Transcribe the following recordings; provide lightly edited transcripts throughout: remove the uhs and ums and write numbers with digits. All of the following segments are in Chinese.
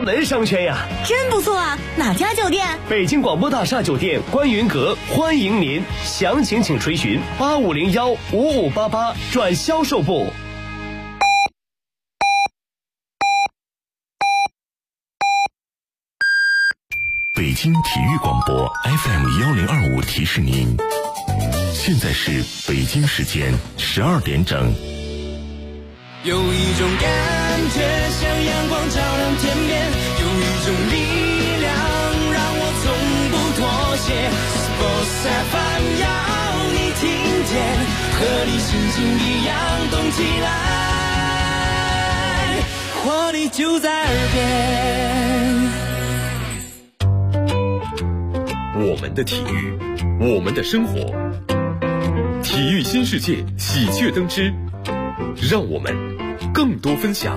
门商圈呀！ 真不错啊！哪家酒店？ 北京广播大厦酒店观云阁欢迎您，详情请垂询85015588转销售部。 北京体育广播 FM1025提示您，现在是北京时间12点整。 有一种感觉像阳光照亮天边，有一种力量让我从不妥协。Sports FM 要你听见，和你心情一样动起来，活力就在耳边。 我们的体育，我们的生活，体育新世界喜鹊登枝，让我们更多分享。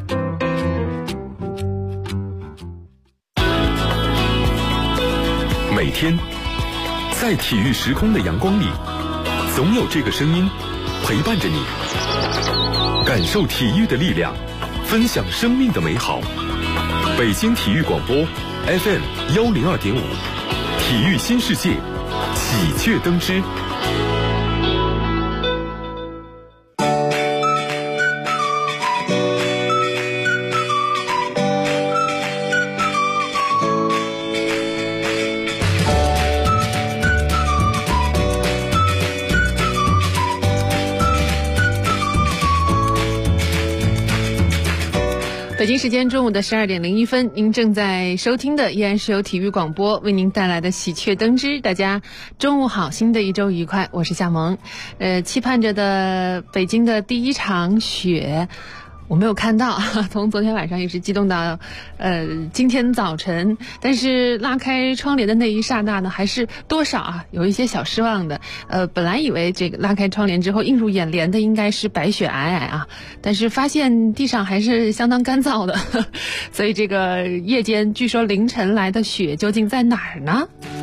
每天在体育时空的阳光里，总有这个声音陪伴着你，感受体育的力量，分享生命的美好。北京体育广播 FM102.5，体育新世界喜鹊登枝。 北京时间中午的12点01分，您正在收听的依然是由体育广播为您带来的喜鹊登枝。大家中午好，新的一周愉快，我是夏萌。期盼着的北京的第一场雪我没有看到，从昨天晚上一直激动到今天早晨，但是拉开窗帘的那一刹那呢，还是多少有一些小失望的。本来以为这个拉开窗帘之后映入眼帘的应该是白雪皑皑啊，但是发现地上还是相当干燥的，所以这个夜间据说凌晨来的雪究竟在哪儿呢？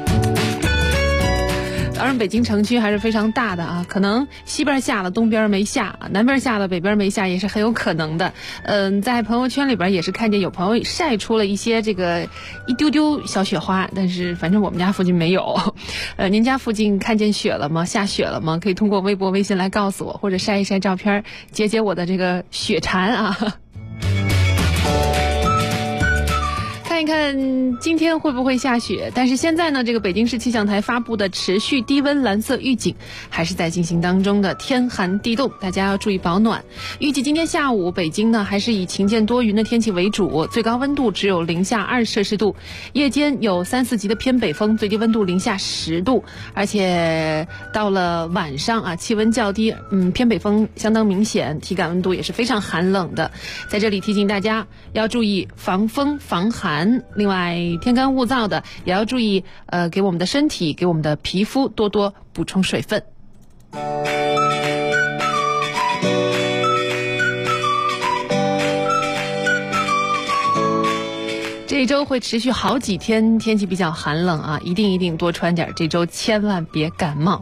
当然北京城区还是非常大的啊，可能西边下了东边没下，南边下了北边没下，也是很有可能的。在朋友圈里边也是看见有朋友晒出了一些这个一丢丢小雪花，但是反正我们家附近没有。您家附近看见雪了吗？下雪了吗？可以通过微博微信来告诉我，或者晒一晒照片解解我的这个雪馋啊。看一看今天会不会下雪，但是现在呢，这个北京市气象台发布的持续低温蓝色预警还是在进行当中的，天寒地冻，大家要注意保暖。预计今天下午北京呢还是以晴间多云的天气为主，最高温度只有零下2摄氏度，夜间有3、4级的偏北风，最低温度零下10度，而且到了晚上啊，气温较低，偏北风相当明显，体感温度也是非常寒冷的。在这里提醒大家要注意防风防寒。另外天干物燥的也要注意给我们的身体给我们的皮肤多多补充水分。这一周会持续好几天，天气比较寒冷啊，一定多穿点，这周千万别感冒。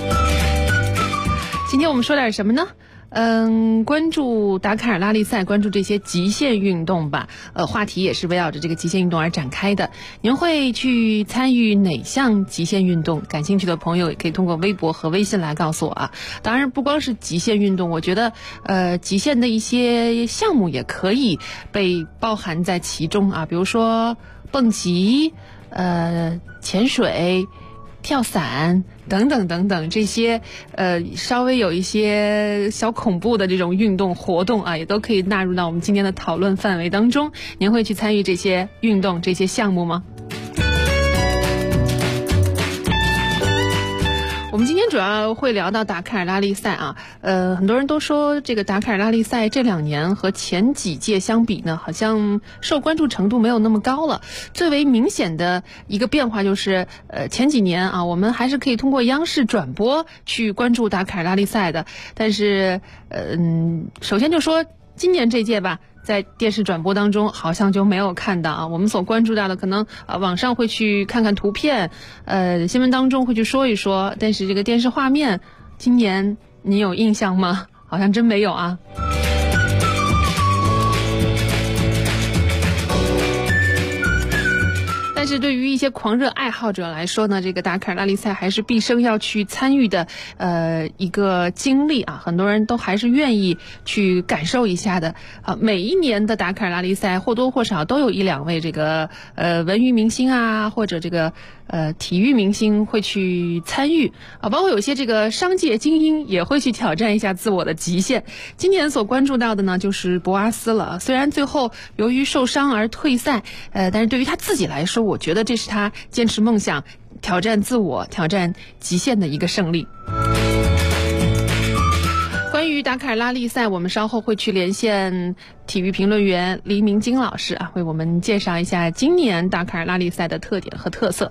今天我们说点什么呢？关注达喀尔拉力赛，关注这些极限运动吧。话题也是围绕着这个极限运动而展开的。您会去参与哪项极限运动？感兴趣的朋友也可以通过微博和微信来告诉我啊。当然，不光是极限运动，我觉得极限的一些项目也可以被包含在其中啊，比如说蹦极、潜水、跳伞等等这些稍微有一些小恐怖的这种运动活动啊，也都可以纳入到我们今天的讨论范围当中。您会去参与这些运动这些项目吗？我们今天主要会聊到达喀尔拉力赛啊，很多人都说这个达喀尔拉力赛这2年和前几届相比呢，好像受关注程度没有那么高了。最为明显的一个变化就是，前几年啊，我们还是可以通过央视转播去关注达喀尔拉力赛的，但是，首先就说今年这届吧，在电视转播当中好像就没有看到啊，我们所关注到的可能网上会去看看图片，新闻当中会去说一说，但是这个电视画面今年你有印象吗？好像真没有啊。 但是对于一些狂热爱好者来说呢，这个达喀尔拉力赛还是毕生要去参与的一个经历啊，很多人都还是愿意去感受一下的啊。每一年的达喀尔拉力赛或多或少都有一两位这个文娱明星啊，或者这个体育明星会去参与啊，包括有些这个商界精英也会去挑战一下自我的极限。今年所关注到的呢，就是博阿斯了。虽然最后由于受伤而退赛，但是对于他自己来说，我觉得这是他坚持梦想、挑战自我、挑战极限的一个胜利。关于达喀尔拉力赛，我们稍后会去连线体育评论员黎明金老师啊，为我们介绍一下今年达喀尔拉力赛的特点和特色。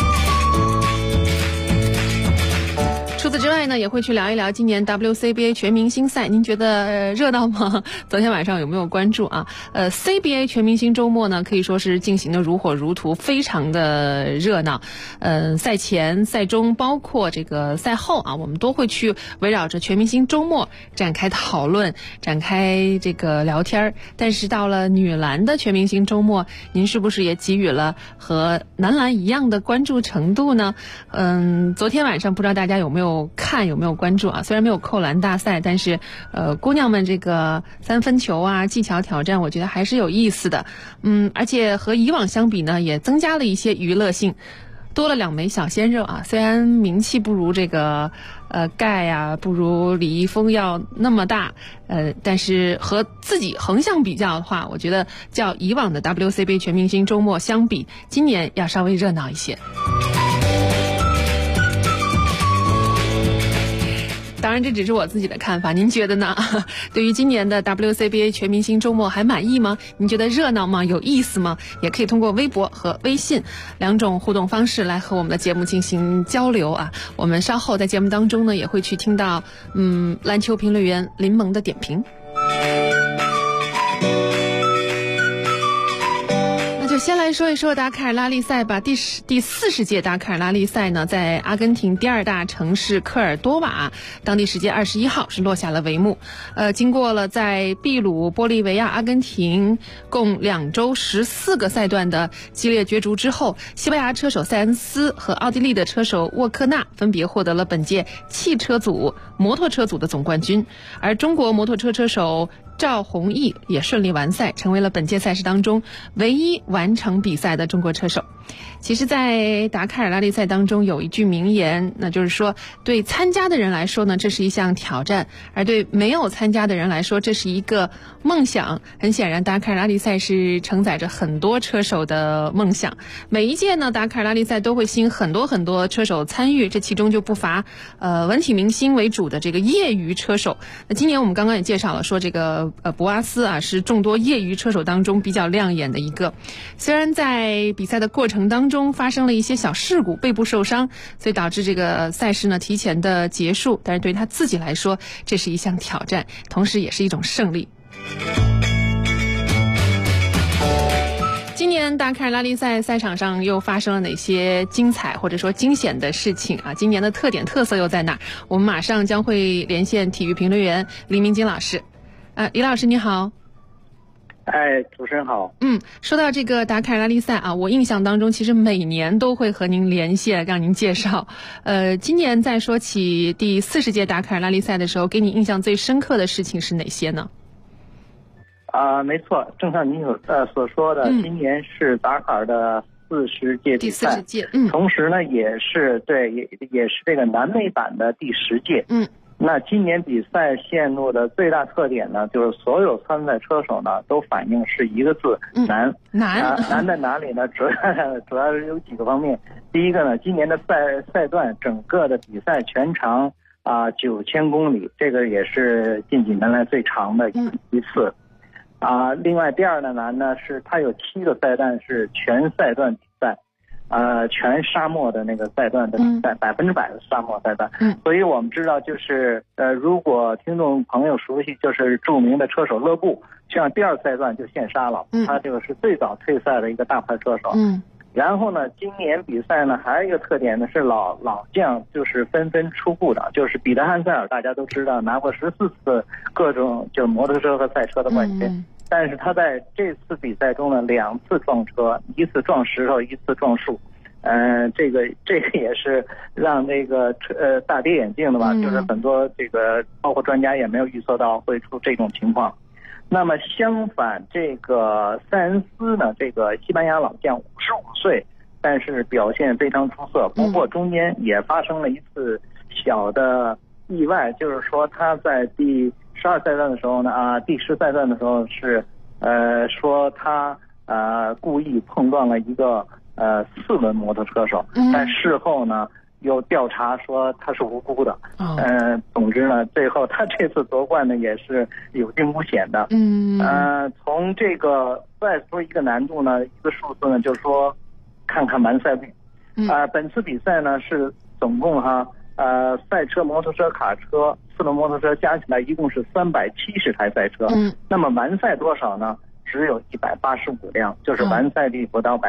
除此之外呢，也会去聊一聊今年 WCBA 全明星赛，您觉得热闹吗？昨天晚上有没有关注啊？CBA 全明星周末呢，可以说是进行的如火如荼，非常的热闹。赛前、赛中，包括这个赛后啊，我们都会去围绕着全明星周末展开讨论，展开这个聊天。但是到了女篮的全明星周末，您是不是也给予了和男篮一样的关注程度呢？昨天晚上不知道大家有没有关注啊？虽然没有扣篮大赛，但是姑娘们这个三分球啊、技巧挑战，我觉得还是有意思的。而且和以往相比呢，也增加了一些娱乐性，多了2枚小鲜肉啊。虽然名气不如这个盖啊，不如李易峰要那么大，但是和自己横向比较的话，我觉得较以往的 WCBA 全明星周末相比，今年要稍微热闹一些。当然这只是我自己的看法，您觉得呢？对于今年的 WCBA 全明星周末还满意吗？您觉得热闹吗？有意思吗？也可以通过微博和微信2种互动方式来和我们的节目进行交流啊。我们稍后在节目当中呢，也会去听到篮球评论员林萌的点评。先来说一说达喀尔拉力赛吧。第40届达喀尔拉力赛呢，在阿根廷第2大城市科尔多瓦，当地时间21号是落下了帷幕。经过了在秘鲁、玻利维亚、阿根廷共2周14个赛段的激烈角逐之后，西班牙车手塞恩斯和奥地利的车手沃克纳分别获得了本届汽车组、摩托车组的总冠军，而中国摩托车车手赵弘毅也顺利完赛，成为了本届赛事当中唯一完成比赛的中国车手。其实在达喀尔拉力赛当中有一句名言，那就是说对参加的人来说呢，这是一项挑战，而对没有参加的人来说，这是一个梦想。很显然达喀尔拉力赛是承载着很多车手的梦想，每一届呢达喀尔拉力赛都会吸引很多车手参与，这其中就不乏文体明星为主的这个业余车手。那今年我们刚刚也介绍了，说这个博阿斯啊是众多业余车手当中比较亮眼的一个。虽然在比赛的过程当中发生了一些小事故，背部受伤，所以导致这个赛事呢提前的结束，但是对他自己来说，这是一项挑战，同时也是一种胜利。今年达喀尔拉力赛赛场上又发生了哪些精彩或者说惊险的事情啊？今年的特点特色又在哪？我们马上将会连线体育评论员黎明金老师。李老师你好。 主持人好。 说到这个达喀尔拉力赛啊，我印象当中其实每年都会和您连线，让您介绍。今年在说起第40届达喀尔拉力赛的时候，给你印象最深刻的事情是哪些呢？ 没错，正像您所说的，今年是达喀尔的40届比赛， 第40届， 同时呢也是这个南美版的第10届。那今年比赛线路的最大特点呢，就是所有参赛车手呢都反映是一个字，难。难在哪里呢？主要有几个方面。第一个呢，今年的赛段整个的比赛全长9000公里，这个也是近几年来最长的一次。另外第二个难呢是它有7个赛段是全赛段比赛。全沙漠的那个赛段的比赛，100%的沙漠赛段。所以我们知道，就是如果听众朋友熟悉，就是著名的车手勒布，像第2赛段就现杀了，他这个是最早退赛的一个大牌车手。然后呢，今年比赛呢还有一个特点呢是老将就是纷纷出顾的，就是彼得汉塞尔大家都知道拿过14次各种就是摩托车和赛车的冠军。 但是他在这次比赛中呢2次撞车，一次撞石头，一次撞树。这个也是让这个大跌眼镜的吧，就是很多这个包括专家也没有预测到会出这种情况。那么相反，这个塞恩斯呢，这个西班牙老将55岁，但是表现非常出色。不过中间也发生了一次小的意外，就是说他在第12赛段的时候呢，第10赛段的时候是说他故意碰撞了一个4轮摩托车手，但事后呢又调查说他是无辜的。总之呢，最后他这次夺冠呢也是有惊无险的。从这个再说一个难度呢，一个数字呢，就是说看看完赛率。本次比赛呢是总共赛车、摩托车、卡车、4轮摩托车加起来一共是370台赛车。那么完赛多少呢？只有185辆，就是完赛率不到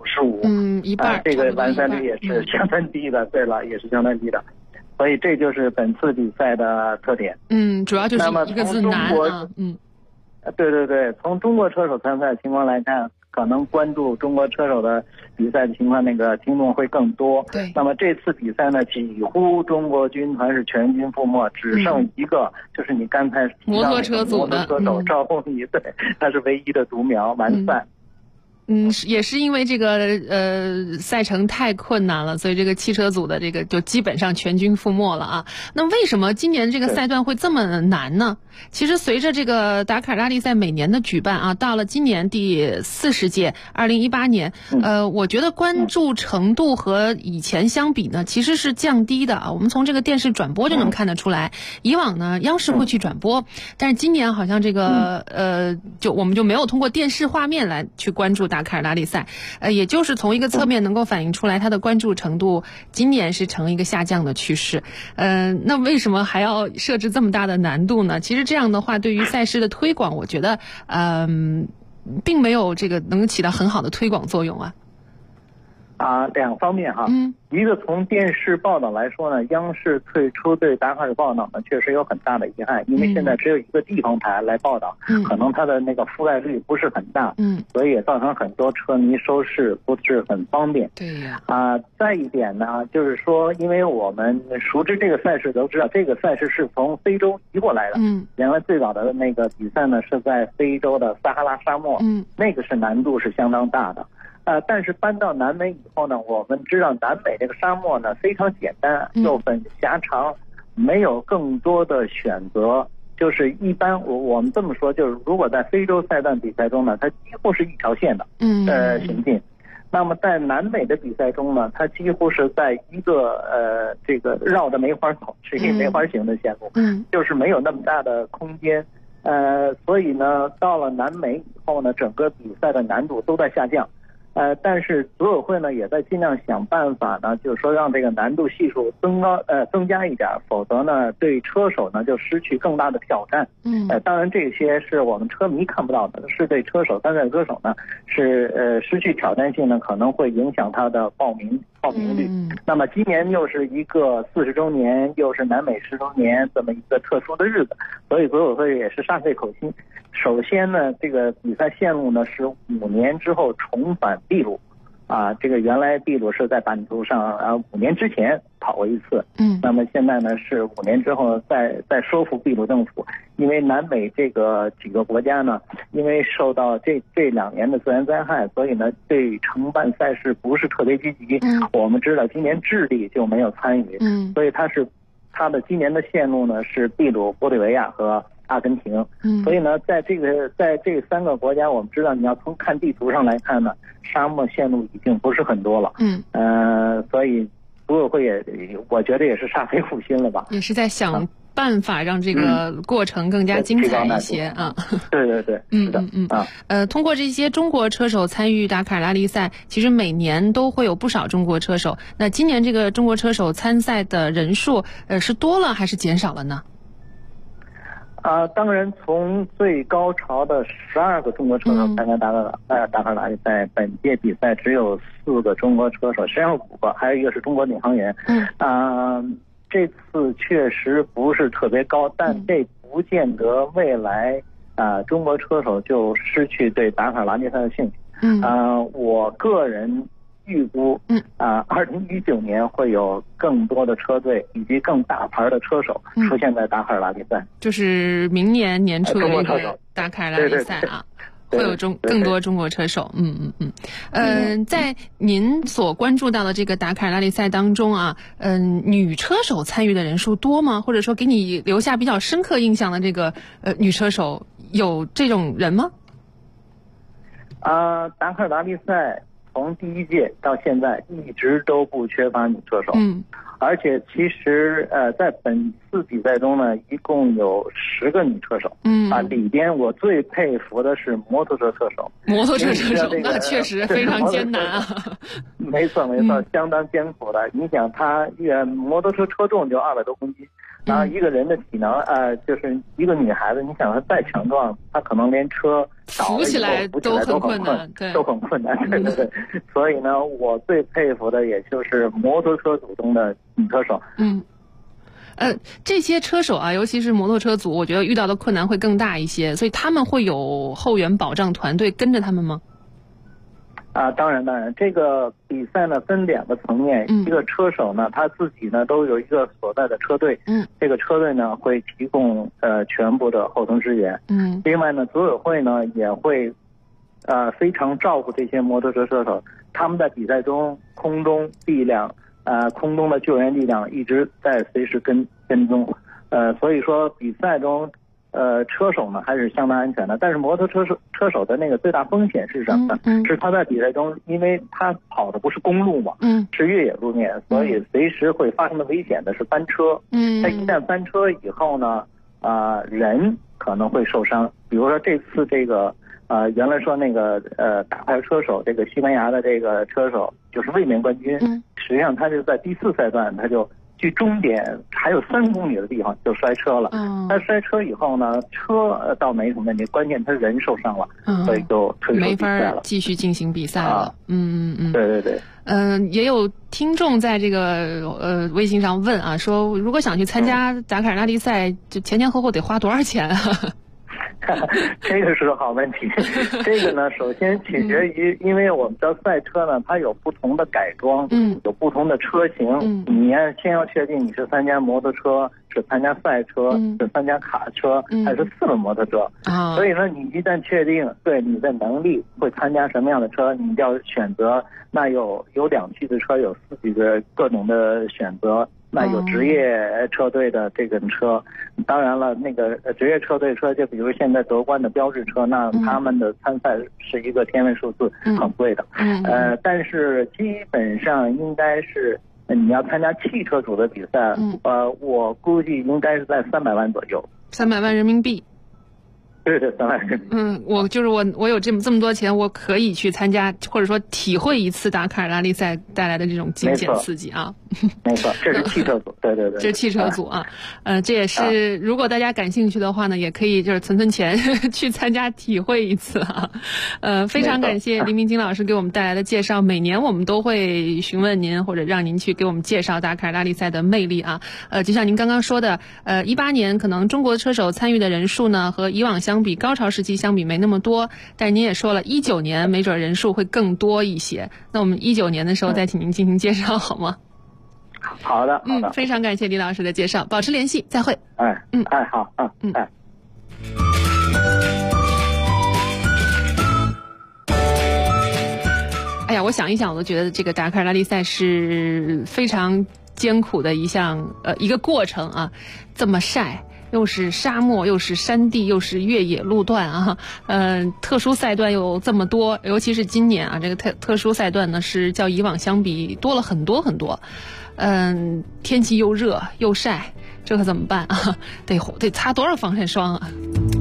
55%。 一半。 这个完赛率也是相当低的。对了，也是相当低的。所以这就是本次比赛的特点。 主要就是一个字难啊。 对，从中国车手参赛情况来看，可能关注中国车手的比赛的情况，那个听众会更多。 对。 那么这次比赛呢，几乎中国军团是全军覆没，只剩一个，就是你刚才提到的摩托车手赵宏仪，对，他是唯一的独苗完赛。 也是因为这个赛程太困难了，所以这个汽车组的这个就基本上全军覆没了啊。那为什么今年这个赛段会这么难呢？其实随着这个达喀尔拉力赛每年的举办啊，到了今年第40届2018年，我觉得关注程度和以前相比呢，其实是降低的啊。我们从这个电视转播就能看得出来，以往呢央视会去转播，但是今年好像这个我们就没有通过电视画面来去关注达喀尔拉力赛，也就是从一个侧面能够反映出来它的关注程度今年是呈一个下降的趋势。那为什么还要设置这么大的难度呢？其实这样的话对于赛事的推广，我觉得并没有这个能起到很好的推广作用啊。 两方面一个从电视报道来说呢，央视退出对达喀尔报道呢，确实有很大的遗憾，因为现在只有一个地方台来报道，可能它的那个覆盖率不是很大，所以也造成很多车迷收视不是很方便。 对呀。 再一点呢，就是说，因为我们熟知这个赛事都知道，这个赛事是从非洲移过来的。原来最早的那个比赛呢是在非洲的撒哈拉沙漠，那个是难度是相当大的。但是搬到南美以后呢，我们知道南美这个沙漠呢非常简单，又很狭长，没有更多的选择。就是一般我们这么说，就是如果在非洲赛段比赛中呢，它几乎是一条线的行进。那么在南美的比赛中呢，它几乎是在一个这个绕着梅花走，是一个梅花形的线路，就是没有那么大的空间。所以呢，到了南美以后呢，整个比赛的难度都在下降。但是组委会呢也在尽量想办法呢，就是说让这个难度系数增加一点，否则呢对车手呢就失去更大的挑战。当然这些是我们车迷看不到的，是对车手参赛歌手呢是失去挑战性呢，可能会影响他的报名率。那么今年又是一个40周年，又是南美10周年这么一个特殊的日子，所以组委会也是煞费口心。首先呢，这个比赛线路呢是5年之后重返秘鲁，这个原来秘鲁是在版图上5年之前跑过一次，那么现在呢是5年之后再说服秘鲁政府，因为南美这个几个国家呢，因为受到这2年的自然灾害，所以呢对承办赛事不是特别积极。我们知道今年智利就没有参与，所以它的今年的线路呢是秘鲁、玻利维亚和阿根廷。所以呢在这3个国家，我们知道你要从看地图上来看呢，沙漠线路已经不是很多了。所以组委会我觉得也是煞费苦心了吧， 也是在想办法让这个过程更加精彩一些啊。 对，是的。 通过这些中国车手参与达喀尔拉力赛，其实每年都会有不少中国车手。那今年这个中国车手参赛的人数是多了还是减少了呢？ 当然从最高潮的12个中国车手参加达喀尔拉力赛，本届比赛只有4个中国车手，实际上5个，还有一个是中国领航员。这次确实不是特别高，但这不见得未来中国车手就失去对达喀尔拉力赛的兴趣。我个人预估，2019年会有更多的车队以及更大牌的车手出现在达喀尔拉力赛， 就是明年年初的这个达喀尔拉力赛啊。会有更多中国车手，在您所关注到的这个达喀尔拉力赛当中啊，女车手参与的人数多吗？或者说给你留下比较深刻印象的这个女车手有这种人吗？ 达喀尔拉力赛从第一届到现在一直都不缺乏女车手，而且其实在本次比赛中呢，一共有10个女车手，里边我最佩服的是摩托车车手。摩托车车手那确实非常艰难啊。 没错，相当艰苦的。你想，他摩托车车重就200多公斤。然后一个人的体能，就是一个女孩子，你想她再强壮，她可能连车扶起来都很困难，对， 都很困难，对。所以呢，我最佩服的也就是摩托车组中的女车手。 这些车手啊，尤其是摩托车组，我觉得遇到的困难会更大一些，所以他们会有后援保障团队跟着他们吗？ 当然，这个比赛呢分2个层面，一个车手呢他自己呢都有一个所在的车队，这个车队呢会提供全部的后勤支援，另外呢组委会呢也会非常照顾这些摩托车车手，他们在比赛中空中力量空中的救援力量一直在随时跟踪，所以说比赛中车手呢还是相当安全的，但是摩托车手的那个最大风险是什么呢？是他在比赛中，因为他跑的不是公路嘛，是越野路面，所以随时会发生的危险的是翻车。他一旦翻车以后呢，人可能会受伤。比如说这次这个原来说那个大牌车手，这个西班牙的这个车手就是卫冕冠军，实际上他是在第4赛段他就距终点还有3公里的地方就摔车了。他摔车以后呢，车倒没什么问题，关键他人受伤了，所以就退出比赛了， 没法继续进行比赛了。 对。 也有听众在这个微信上问啊，说如果想去参加达喀尔拉力赛，就前后得花多少钱啊？ 这个是个好问题。这个呢，首先取决于，因为我们的赛车呢，它有不同的改装，有不同的车型，你先要确定你是参加摩托车，是参加赛车，是参加卡车，还是4轮摩托车。所以呢，你一旦确定对你的能力会参加什么样的车，你就要选择。那有2驱的车，有4驱的各种的选择。那有职业车队的这个车，当然了，那个职业车队车，就比如现在德冠的标致车，那他们的参赛是一个天文数字，很贵的。但是基本上应该是你要参加汽车组的比赛，我估计应该是在300万左右 ，300万人民币。 对300万人民币。 我有这么多钱，我可以去参加，或者说体会一次达喀尔拉力赛带来的这种惊险刺激啊。 没错，这是汽车组，对。 这是汽车组啊，这也是如果大家感兴趣的话呢，也可以就是存钱去参加体会一次啊。非常感谢林明晶老师给我们带来的介绍。每年我们都会询问您或者让您去给我们介绍达喀尔拉力赛的魅力啊。就像您刚刚说的，18年可能中国车手参与的人数呢和以往相比，高潮时期相比没那么多，但您也说了19年没准人数会更多一些。那我们19年的时候再请您进行介绍好吗？ 好的。 非常感谢李老师的介绍，保持联系，再会。 好， 哎呀，我想一想，我都觉得这个达喀尔拉力赛是非常艰苦的一个过程啊，这么晒。又是沙漠，又是山地，又是越野路段啊，特殊赛段有这么多，尤其是今年啊，这个特殊赛段呢是较以往相比多了很多很多。天气又热又晒，这可怎么办啊？得擦多少防晒霜啊？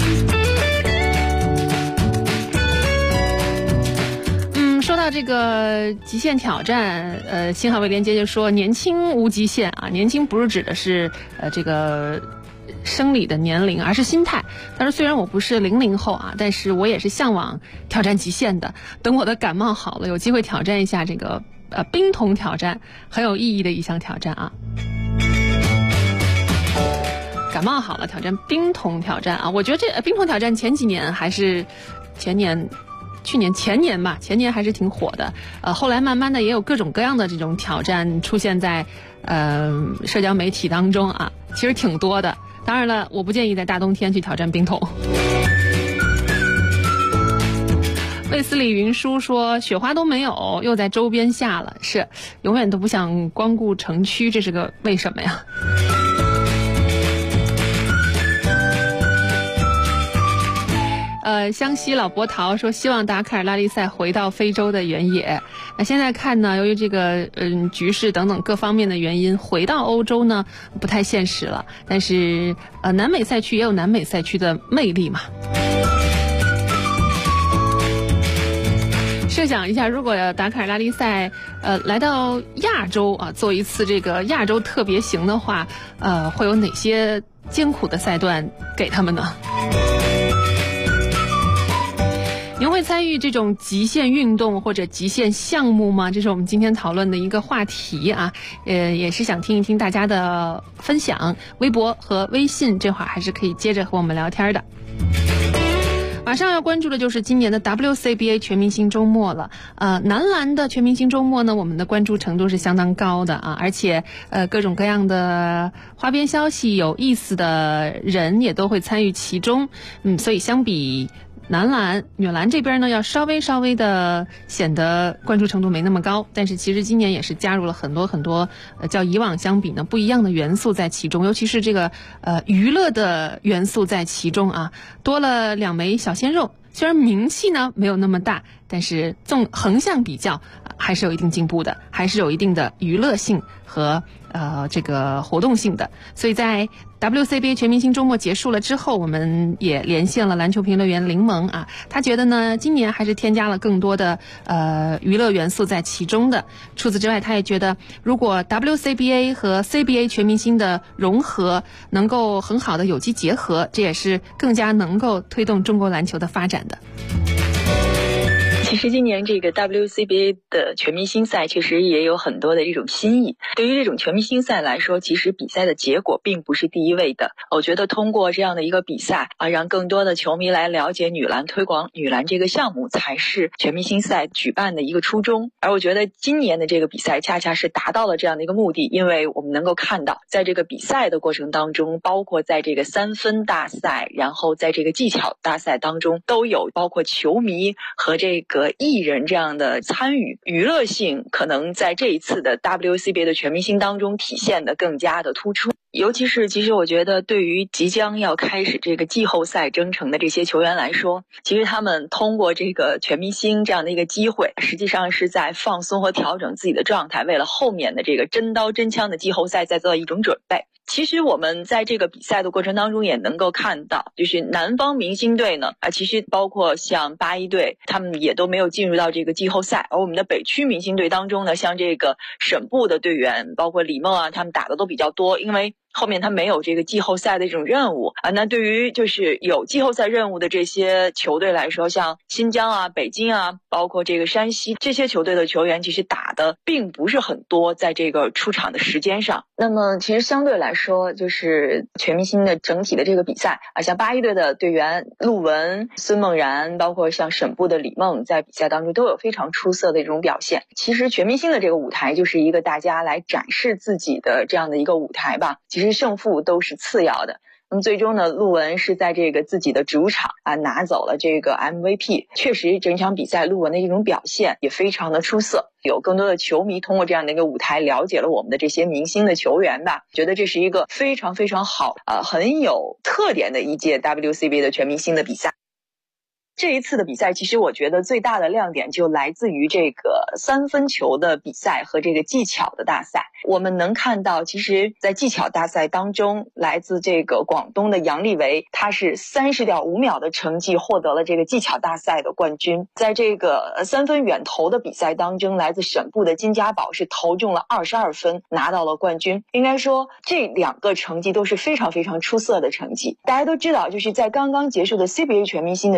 说到这个极限挑战，新海卫连接就说年轻无极限啊，年轻不是指的是这个生理的年龄，而是心态。他说虽然我不是00后啊，但是我也是向往挑战极限的。等我的感冒好了，有机会挑战一下这个冰桶挑战，很有意义的一项挑战啊。 感冒好了，挑战冰桶挑战啊！我觉得这冰桶挑战前几年还是前年还是挺火的。后来慢慢的也有各种各样的这种挑战出现在社交媒体当中啊，其实挺多的。当然了，我不建议在大冬天去挑战冰桶。卫斯理云舒说雪花都没有，又在周边下了，是永远都不想光顾城区，这是个为什么呀？湘西老伯桃说希望达喀尔拉力赛回到非洲的原野。那现在看呢，由于这个局势等等各方面的原因，回到欧洲呢不太现实了。但是南美赛区也有南美赛区的魅力嘛。设想一下，如果达喀尔拉力赛来到亚洲啊，做一次这个亚洲特别行的话，会有哪些艰苦的赛段给他们呢？您会参与这种极限运动或者极限项目吗？这是我们今天讨论的一个话题啊，也是想听一听大家的分享。微博和微信这会儿还是可以接着和我们聊天的。马上要关注的就是今年的 WCBA 全明星周末了。男篮的全明星周末呢，我们的关注程度是相当高的啊，而且各种各样的花边消息、有意思的人也都会参与其中。所以相比男篮，女篮这边呢要稍微的显得关注程度没那么高，但是其实今年也是加入了很多较以往相比呢不一样的元素在其中，尤其是这个娱乐的元素在其中啊，多了2枚小鲜肉。虽然名气呢没有那么大，但是横向比较还是有一定进步的，还是有一定的娱乐性和这个活动性的。所以在 WCBA 全明星周末结束了之后，我们也连线了篮球评论员林萌啊，他觉得呢今年还是添加了更多的娱乐元素在其中的。除此之外，他也觉得如果 WCBA 和 CBA 全明星的融合能够很好的有机结合，这也是更加能够推动中国篮球的发展的。 其实今年这个 WCBA 的全明星赛确实也有很多的这种新意。对于这种全明星赛来说，其实比赛的结果并不是第一位的。我觉得通过这样的一个比赛啊，让更多的球迷来了解女篮，推广女篮这个项目，才是全明星赛举办的一个初衷。而我觉得今年的这个比赛恰恰是达到了这样的一个目的，因为我们能够看到，在这个比赛的过程当中，包括在这个3分大赛，然后在这个技巧大赛当中，都有包括球迷和这个艺人这样的参与，娱乐性可能在这一次的 WCBA 的全明星当中体现得更加的突出。尤其是其实我觉得对于即将要开始这个季后赛征程的这些球员来说，其实他们通过这个全明星这样的一个机会，实际上是在放松和调整自己的状态，为了后面的这个真刀真枪的季后赛在做一种准备。其实我们在这个比赛的过程当中也能够看到，就是南方明星队呢其实包括像81队，他们也都没有进入到这个季后赛。而我们的北区明星队当中呢，像这个省部的队员，包括李梦啊，他们打的都比较多，因为后面他没有这个季后赛的这种任务啊。那对于就是有季后赛任务的这些球队来说，像新疆啊、北京啊，包括这个山西这些球队的球员，其实打的并不是很多，在这个出场的时间上。那么其实相对来说，就是全明星的整体的这个比赛啊，像81队的队员陆文、孙梦然，包括像省部的李梦，在比赛当中都有非常出色的这种表现。其实全明星的这个舞台就是一个大家来展示自己的这样的一个舞台吧，其实胜负都是次要的。那么最终呢，陆文是在这个自己的主场拿走了这个 MVP。确实整场比赛陆文的一种表现也非常的出色，有更多的球迷通过这样的一个舞台了解了我们的这些明星的球员吧，觉得这是一个非常非常好很有特点的一届 WCBA 的全明星的比赛。这一次的比赛，其实我觉得最大的亮点就来自于这个3分球的比赛和这个技巧的大赛。我们能看到，其实在技巧大赛当中，来自这个广东的杨利维，他是30.5秒的成绩获得了这个技巧大赛的冠军。在这个3分远投的比赛当中，来自省部的金家宝是投中了22分，拿到了冠军。应该说这2个成绩都是非常非常出色的成绩。大家都知道，就是在刚刚结束的 CBA 全明星的比赛当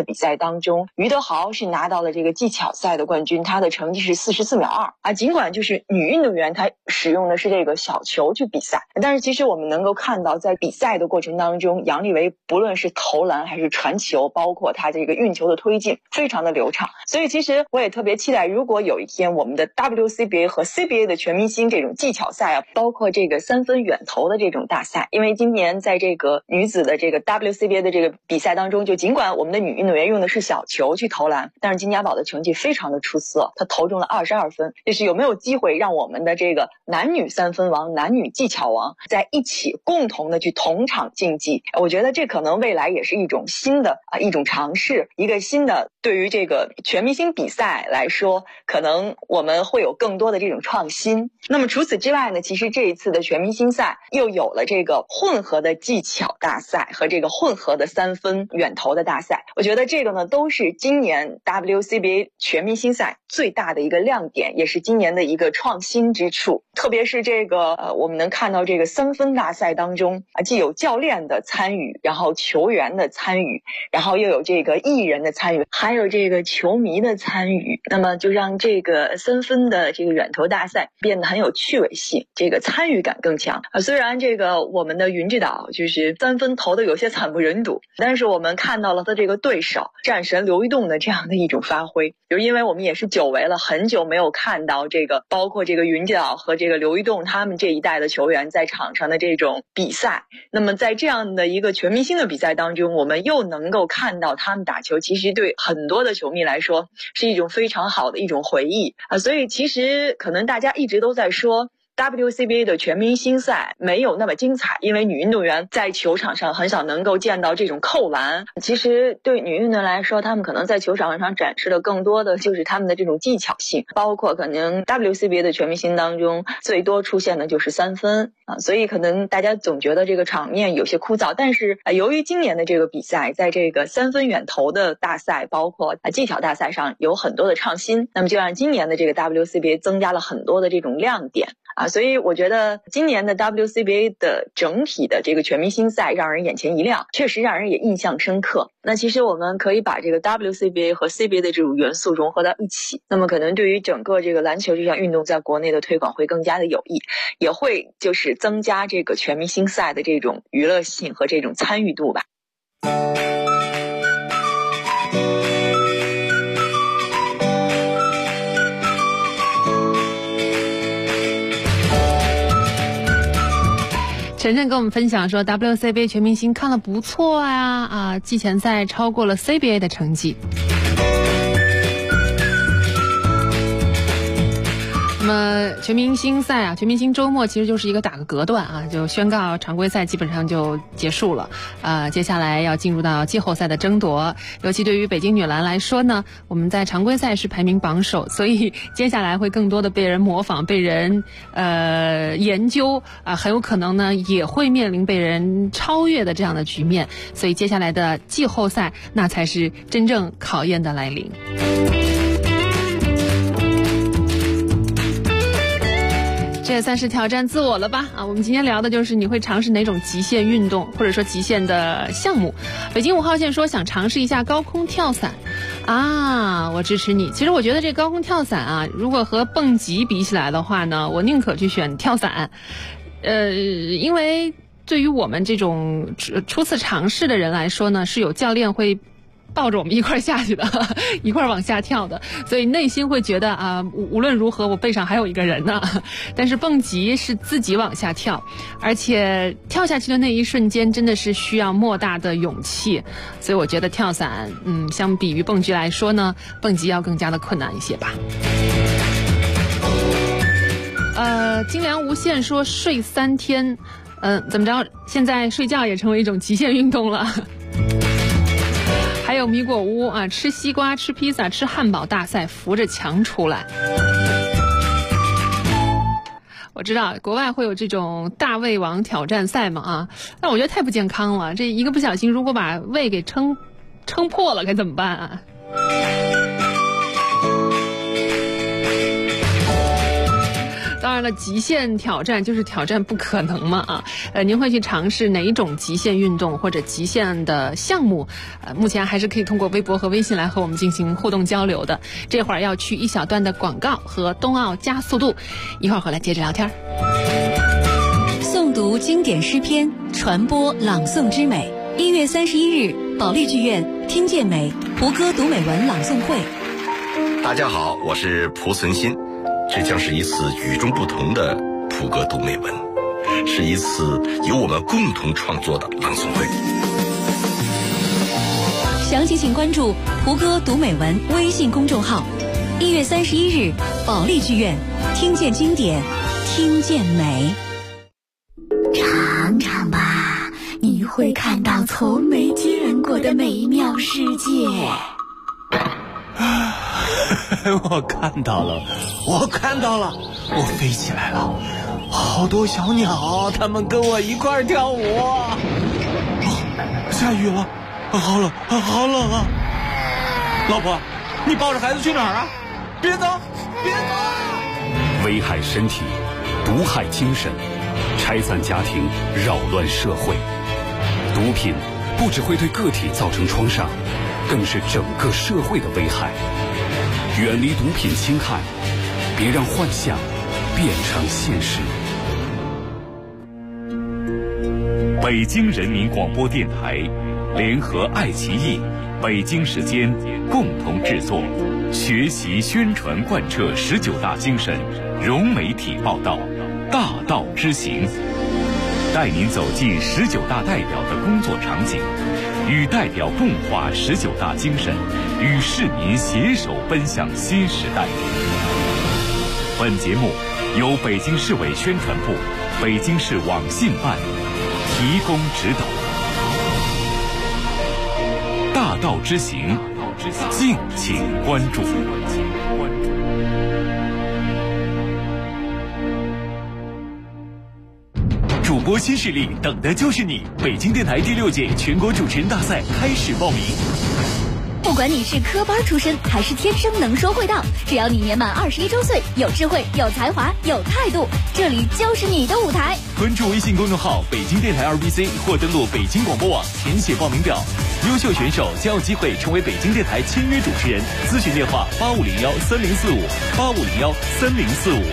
当中，于德豪是拿到了这个技巧赛的冠军，他的成绩是44秒2啊。尽管就是女运动员她使用的是这个小球去比赛，但是其实我们能够看到，在比赛的过程当中，杨丽维不论是投篮还是传球，包括她这个运球的推进，非常的流畅。所以其实我也特别期待，如果有一天我们的 WCBA 和 CBA 的全明星这种技巧赛啊，包括这个3分远投的这种大赛，因为今年在这个女子的这个 WCBA 的这个比赛当中，就尽管我们的女运动员用的是小球去投篮，但是金家宝的成绩非常的出色，她投中了22分。就是有没有机会让我们的这个男女3分王、男女技巧王在一起共同的去同场竞技？我觉得这可能未来也是一种新的一种尝试，一个新的对于这个全明星比赛来说，可能我们会有更多的这种创新。那么除此之外呢，其实这一次的全明星赛又有了这个混合的技巧大赛和这个混合的3分远投的大赛。我觉得这个呢都是今年 WCBA 全明星赛最大的一个亮点，也是今年的一个创新之处。特别是这个我们能看到这个3分大赛当中既有教练的参与，然后球员的参与，然后又有这个艺人的参与，还有这个球迷的参与，那么就让这个3分的这个远投大赛变得很有趣味性，这个参与感更强虽然这个我们的云指导就是3分投的有些惨不忍睹，但是我们看到了他这个对手战神刘一栋的这样的一种发挥，就是因为我们也是久违了，很久没有看到这个包括这个云指导和这个刘一栋他们这一代的球员在场上的这种比赛。那么在这样的一个全明星的比赛当中，我们又能够看到他们打球，其实对很多的球迷来说是一种非常好的一种回忆所以其实可能大家一直都在说WCBA 的全明星赛没有那么精彩，因为女运动员在球场上很少能够见到这种扣篮。其实对女运动员来说，她们可能在球场上展示的更多的就是她们的这种技巧性，包括可能 WCBA 的全明星当中最多出现的就是3分所以可能大家总觉得这个场面有些枯燥。但是由于今年的这个比赛在这个3分远投的大赛包括技巧大赛上有很多的创新，那么就让今年的这个 WCBA 增加了很多的这种亮点所以我觉得今年的 WCBA 的整体的这个全明星赛让人眼前一亮，确实让人也印象深刻。那其实我们可以把这个 WCBA 和 CBA 的这种元素融合到一起，那么可能对于整个这个篮球这项运动在国内的推广会更加的有益，也会就是增加这个全明星赛的这种娱乐性和这种参与度吧。 晨晨跟我们分享说 WCBA 全明星看了不错呀季前赛超过了 CBA 的成绩。那么全明星赛全明星周末其实就是一个打个隔断就宣告常规赛基本上就结束了接下来要进入到季后赛的争夺。尤其对于北京女篮来说呢，我们在常规赛是排名榜首，所以接下来会更多的被人模仿，被人研究很有可能呢也会面临被人超越的这样的局面，所以接下来的季后赛那才是真正考验的来临。这也算是挑战自我了吧我们今天聊的就是你会尝试哪种极限运动，或者说极限的项目。北京5号线说想尝试一下高空跳伞我支持你。其实我觉得这高空跳伞如果和蹦极比起来的话呢，我宁可去选跳伞因为对于我们这种初次尝试的人来说呢，是有教练会抱着我们一块下去的一块往下跳的，所以内心会觉得无论如何我背上还有一个人呢。但是蹦极是自己往下跳，而且跳下去的那一瞬间真的是需要莫大的勇气，所以我觉得跳伞相比于蹦极来说呢，蹦极要更加的困难一些吧。金良无限说睡3天怎么着，现在睡觉也成为一种极限运动了。还有米果屋吃西瓜、吃披萨、吃汉堡大赛，扶着墙出来。我知道国外会有这种大胃王挑战赛嘛但我觉得太不健康了，这一个不小心如果把胃给撑破了该怎么办当然了，极限挑战就是挑战不可能嘛啊！您会去尝试哪一种极限运动或者极限的项目？目前还是可以通过微博和微信来和我们进行互动交流的。这会儿要去一小段的广告和冬奥加速度，一会儿回来接着聊天。 诵读经典诗篇，传播朗诵之美。1月31日，保利剧院听见美胡歌读美文朗诵会。 大家好，我是蒲存昕，这将是一次与众不同的蒲歌读美文，是一次由我们共同创作的朗诵会。 详情请关注胡歌读美文微信公众号。1月31日，保利剧院听见经典，听见美。 尝尝吧，你会看到从没见过的美妙世界。 我看到了，我飞起来了，好多小鸟，它们跟我一块儿跳舞。下雨了，好冷啊！老婆，你抱着孩子去哪儿啊？别走！ 危害身体，毒害精神，拆散家庭，扰乱社会。毒品不只会对个体造成创伤，更是整个社会的危害。远离毒品侵害，别让幻想变成现实。北京人民广播电台联合爱奇艺、北京时间共同制作，学习宣传贯彻19大精神，融媒体报道，大道之行，带您走进19大代表的工作场景，与代表共话19大精神，与市民携手奔向新时代。本节目由北京市委宣传部、北京市网信办提供指导。大道之行，敬请关注。 主播新势力，等的就是你！北京电台第6届全国主持人大赛开始报名。 不管你是科班出身还是天生能说会道，只要你年满21周岁，有智慧、有才华、有态度，这里就是你的舞台。 关注微信公众号北京电台2BC 或登录北京广播网填写报名表。优秀选手将有机会成为北京电台签约主持人。咨询电话85013045，85013045。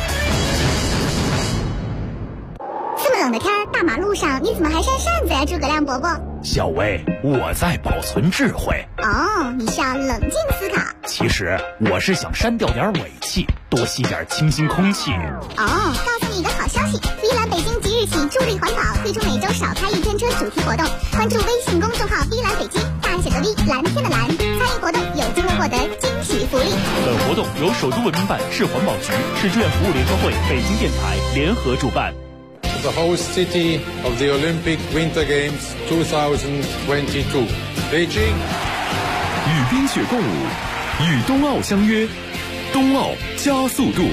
这么冷的天，大马路上你怎么还扇扇子呀，诸葛亮伯伯？ 小薇，我在保存智慧。 哦，你是要冷静思考。 其实我是想删掉点尾气，多吸点清新空气。 哦，告诉你一个好消息，碧蓝北京即日起助力环保，推出每周少开一天车主题活动。关注微信公众号碧蓝北京，大写的 V， 蓝天的蓝，参与活动有机会获得惊喜福利。 本活动由首都文明办、市环保局、市志愿服务联合会、北京电台联合主办。 The host city of the Olympic Winter Games 2022, Beijing。 与冰雪共舞，与冬奥相约，冬奥加速度。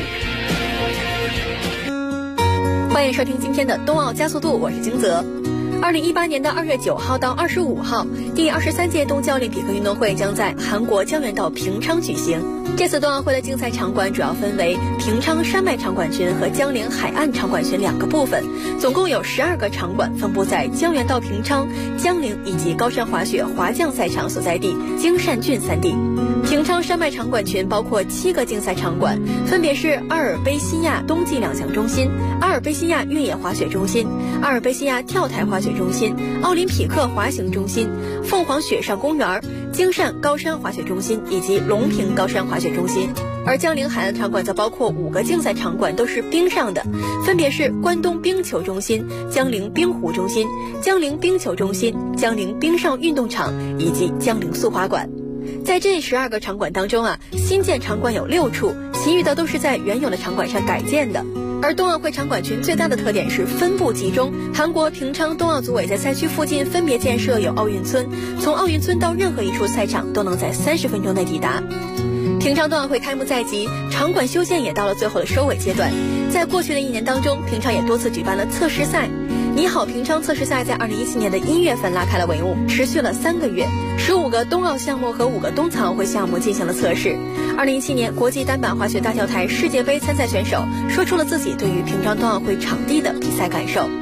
欢迎收听今天的冬奥加速度，我是金泽。2018年的2月9号到25号，第23届冬季奥林匹克运动会将在韩国江原道平昌举行。这次冬奥会的竞赛场馆主要分为平昌山脉场馆群和江陵海岸场馆群2个部分，总共有12个场馆分布在江原道平昌、江陵以及高山滑雪滑降赛场所在地京善郡3地。平昌山脉场馆群包括7个竞赛场馆，分别是阿尔卑西亚冬季2项中心、阿尔卑西亚越野滑雪中心、阿尔卑西亚跳台滑雪中心、奥林匹克滑行中心、凤凰雪上公园、京善高山滑雪中心以及隆平高山滑雪中心。而江陵海岸场馆则包括5个竞赛场馆，都是冰上的，分别是关东冰球中心、江陵冰壶中心、江陵冰球中心、江陵冰上运动场以及江陵速滑馆。在这12个场馆当中新建场馆有6处，其余的都是在原有的场馆上改建的。而冬奥会场馆群最大的特点是分布集中，韩国平昌冬奥组委在赛区附近分别建设有奥运村，从奥运村到任何一处赛场都能在30分钟内抵达。平昌冬奥会开幕在即，场馆修建也到了最后的收尾阶段。在过去的1年当中，平昌也多次举办了测试赛。 你好平昌测试赛在2017年的1月份拉开了帷幕，持续了3个月，15个冬奥项目和5个冬残奥会项目进行了测试。2017年国际单板滑雪大跳台世界杯参赛选手说出了自己对于平昌冬奥会场地的比赛感受。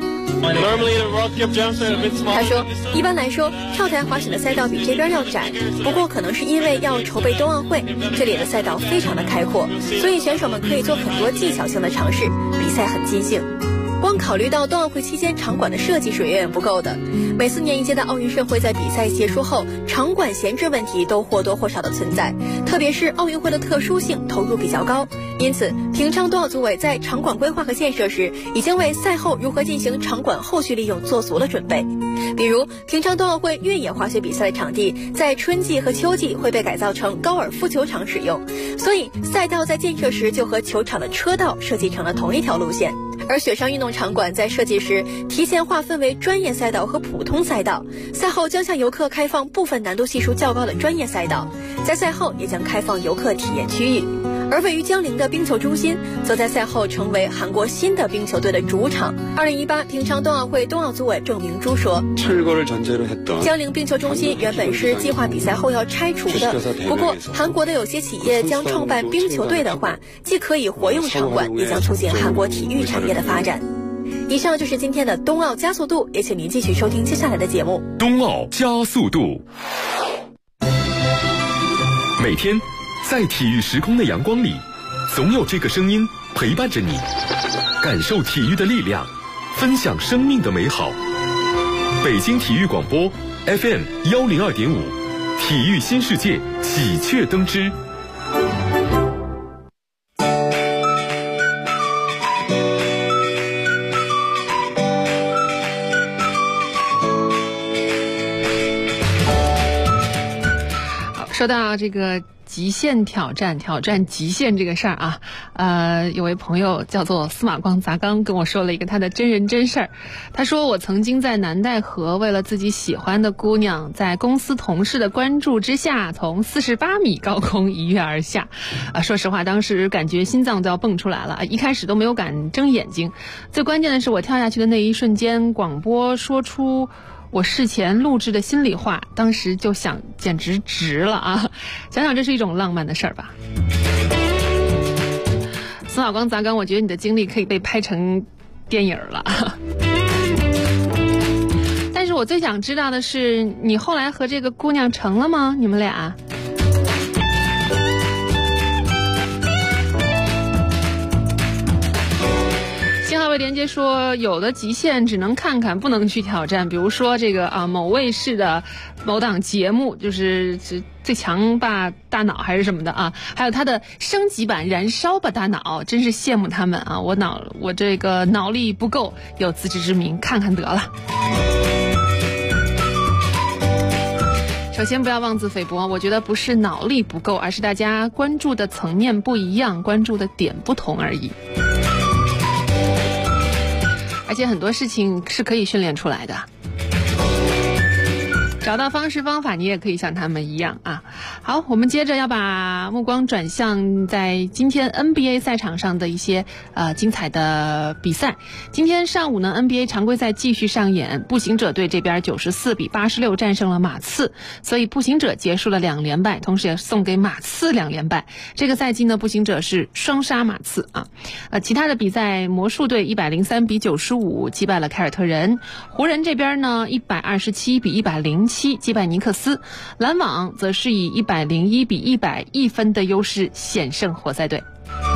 他说，一般来说跳台滑雪的赛道比这边要窄，不过可能是因为要筹备冬奥会，这里的赛道非常的开阔，所以选手们可以做很多技巧性的尝试，比赛很尽兴。光考虑到冬奥会期间场馆的设计是远远不够的，每4年一届的奥运盛会在比赛结束后，场馆闲置问题都或多或少的存在，特别是奥运会的特殊性投入比较高，因此平昌冬奥组委在场馆规划和建设时，已经为赛后如何进行场馆后续利用做足了准备。比如平昌冬奥会越野滑雪比赛的场地在春季和秋季会被改造成高尔夫球场使用，所以赛道在建设时就和球场的车道设计成了同一条路线。而雪上运动场馆在设计时提前划分为专业赛道和普通赛道，赛后将向游客开放部分难度系数较高的专业赛道，在赛后也将开放游客体验区域。而位于江陵的冰球中心则在赛后成为韩国新的冰球队的主场。2018平昌冬奥会冬奥组委郑明珠说，江陵冰球中心原本是计划比赛后要拆除的，不过韩国的有些企业将创办冰球队的话，既可以活用场馆，也将促进韩国体育产业的发展。以上就是今天的冬奥加速度，也请您继续收听接下来的节目。 冬奥加速度，每天在体育时空的阳光里，总有这个声音陪伴着你，感受体育的力量，分享生命的美好。北京体育广播 FM 102.5，体育新世界喜鹊登枝。 说到这个极限挑战极限这个事儿啊，有位朋友叫做司马光砸缸跟我说了一个他的真人真事儿。他说，我曾经在南戴河为了自己喜欢的姑娘，在公司同事的关注之下，从48米高空一跃而下。说实话，当时感觉心脏都要蹦出来了，一开始都没有敢睁眼睛。最关键的是，我跳下去的那一瞬间，广播说出我事前录制的心里话，当时就想简直值了啊！想想这是一种浪漫的事儿吧。司马光砸缸，我觉得你的经历可以被拍成电影了。但是我最想知道的是，你后来和这个姑娘成了吗？你们俩？连接说，有的极限只能看看，不能去挑战。比如说这个某卫视的某档节目，就是最强吧大脑还是什么的啊，还有它的升级版燃烧吧大脑，真是羡慕他们啊！我这个脑力不够，有自知之明，看看得了。首先不要妄自菲薄，我觉得不是脑力不够，而是大家关注的层面不一样，关注的点不同而已。而且很多事情是可以训练出来的，找到方式方法，你也可以像他们一样啊。好，我们接着要把目光转向在今天 NBA 赛场上的一些精彩的比赛。今天上午呢 NBA 常规赛继续上演，步行者队这边94比86战胜了马刺，所以步行者结束了2连败，同时也送给马刺2连败。这个赛季呢，步行者是双杀马刺啊。其他的比赛，魔术队103比95击败了凯尔特人，湖人这边呢127比107击败尼克斯，篮网则是以101比101分的优势险胜活塞队。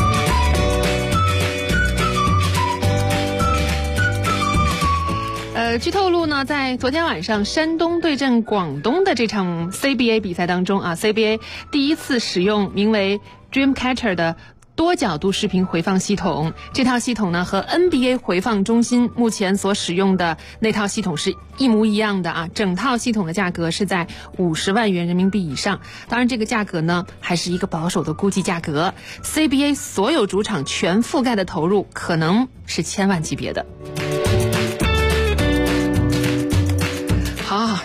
据透露呢，在昨天晚上山东对阵广东的这场 CBA 比赛当中啊 ，CBA 第一次使用名为 Dreamcatcher 的多角度视频回放系统。这套系统呢和 NBA 回放中心目前所使用的那套系统是一模一样的啊，整套系统的价格是在50万元人民币以上。当然这个价格呢还是一个保守的估计价格， CBA 所有主场全覆盖的投入可能是千万级别的。好，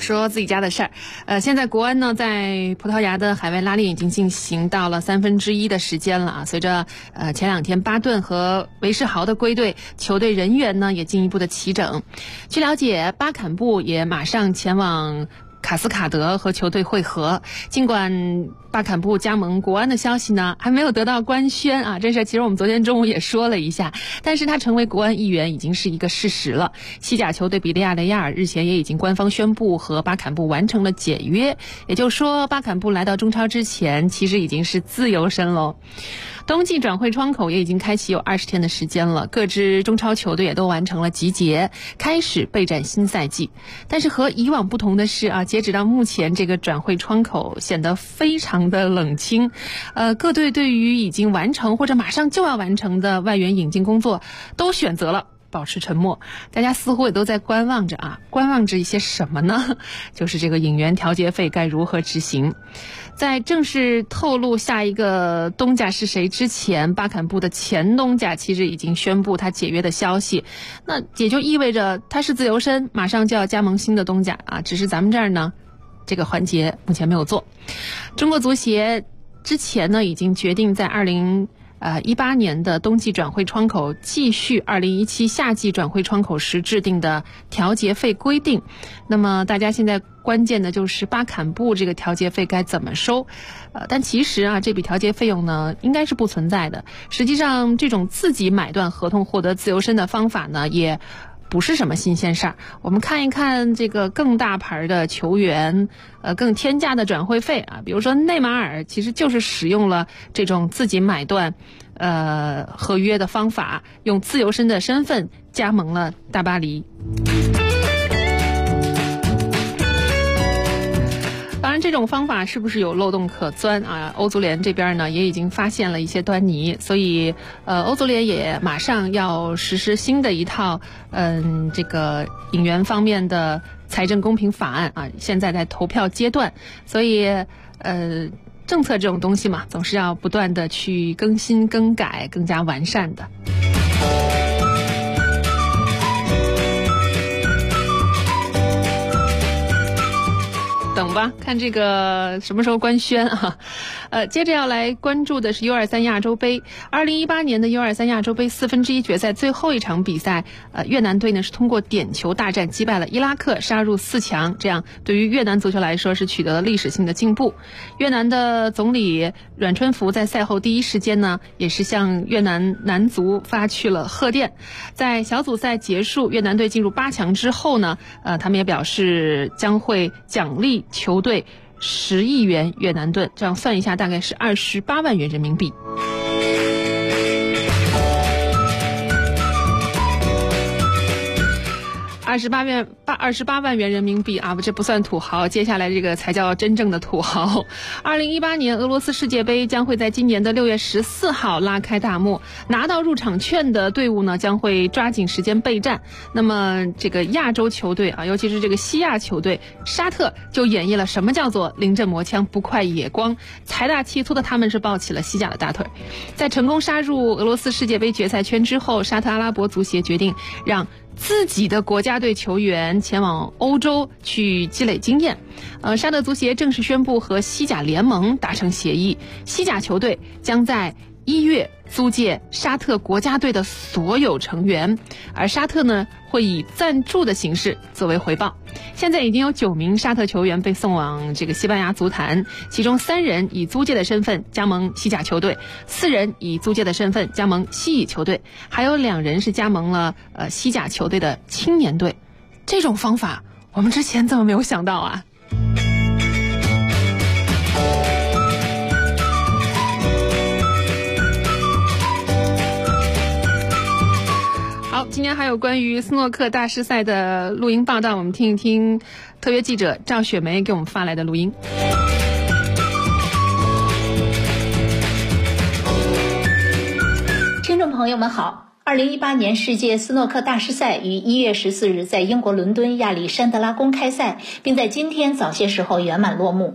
说自己家的事儿。现在国安呢在葡萄牙的海外拉练已经进行到了1/3的时间了啊。随着前2天巴顿和维世豪的归队，球队人员呢也进一步的齐整。据了解，巴坎布也马上前往卡斯卡德和球队会合。尽管巴坎布加盟国安的消息呢还没有得到官宣啊，这事其实我们昨天中午也说了一下，但是他成为国安一员已经是一个事实了。西甲球队比利亚雷亚尔日前也已经官方宣布和巴坎布完成了解约，也就是说巴坎布来到中超之前其实已经是自由身喽。冬季转会窗口也已经开启有20天的时间了，各支中超球队也都完成了集结，开始备战新赛季。但是和以往不同的是啊，截止到目前这个转会窗口显得非常的冷清。各队对于已经完成或者马上就要完成的外援引进工作都选择了保持沉默，大家似乎也都在观望着啊，观望着一些什么呢？就是这个引援调节费该如何执行。在正式透露下一个东家是谁之前，巴坎布的前东家其实已经宣布他解约的消息，那也就意味着他是自由身，马上就要加盟新的东家啊。只是咱们这儿呢，这个环节目前没有做。中国足协之前呢已经决定在2018年的冬季转会窗口继续2017夏季转会窗口时制定的调节费规定。那么大家现在关键的就是巴坎布这个调节费该怎么收。但其实啊，这笔调节费用呢应该是不存在的。实际上这种自己买断合同获得自由身的方法呢也不是什么新鲜事儿。我们看一看这个更大牌的球员更天价的转会费啊，比如说内马尔其实就是使用了这种自己买断合约的方法，用自由身的身份加盟了大巴黎。当然这种方法是不是有漏洞可钻啊？欧足联这边呢也已经发现了一些端倪，所以欧足联也马上要实施新的一套这个引援方面的财政公平法案啊，现在在投票阶段，所以政策这种东西嘛，总是要不断的去更新更改，更加完善的。等吧，看这个什么时候官宣啊。接着要来关注的是 U23 亚洲杯。2018年的 U23 亚洲杯1/4决赛最后一场比赛，越南队呢是通过点球大战击败了伊拉克，杀入4强，这样对于越南足球来说是取得了历史性的进步。越南的总理阮春福在赛后第一时间呢也是向越南男足发去了贺电。在小组赛结束，越南队进入8强之后呢他们也表示将会奖励球队10亿元越南盾，这样算一下大概是28万元人民币。28万元人民币啊，这不算土豪，接下来这个才叫真正的土豪。2018年俄罗斯世界杯将会在今年的6月14号拉开大幕，拿到入场券的队伍呢将会抓紧时间备战。那么这个亚洲球队啊，尤其是这个西亚球队沙特就演绎了什么叫做临阵磨枪不快也光，财大气粗的他们是抱起了西甲的大腿。在成功杀入俄罗斯世界杯决赛圈之后，沙特阿拉伯足协决定让自己的国家队球员前往欧洲去积累经验。沙特足协正式宣布和西甲联盟达成协议，西甲球队将在1月租借沙特国家队的所有成员，而沙特呢会以赞助的形式作为回报。现在已经有9名沙特球员被送往这个西班牙足坛，其中3人以租借的身份加盟西甲球队，4人以租借的身份加盟西乙球队，还有2人是加盟了西甲球队的青年队。这种方法我们之前怎么没有想到啊？好，今天还有关于斯诺克大师赛的录音报道，我们听一听特约记者赵雪梅给我们发来的录音。 听众朋友们好，2018年世界斯诺克大师赛于1月14日在英国伦敦亚历山德拉宫开赛，并在今天早些时候圆满落幕。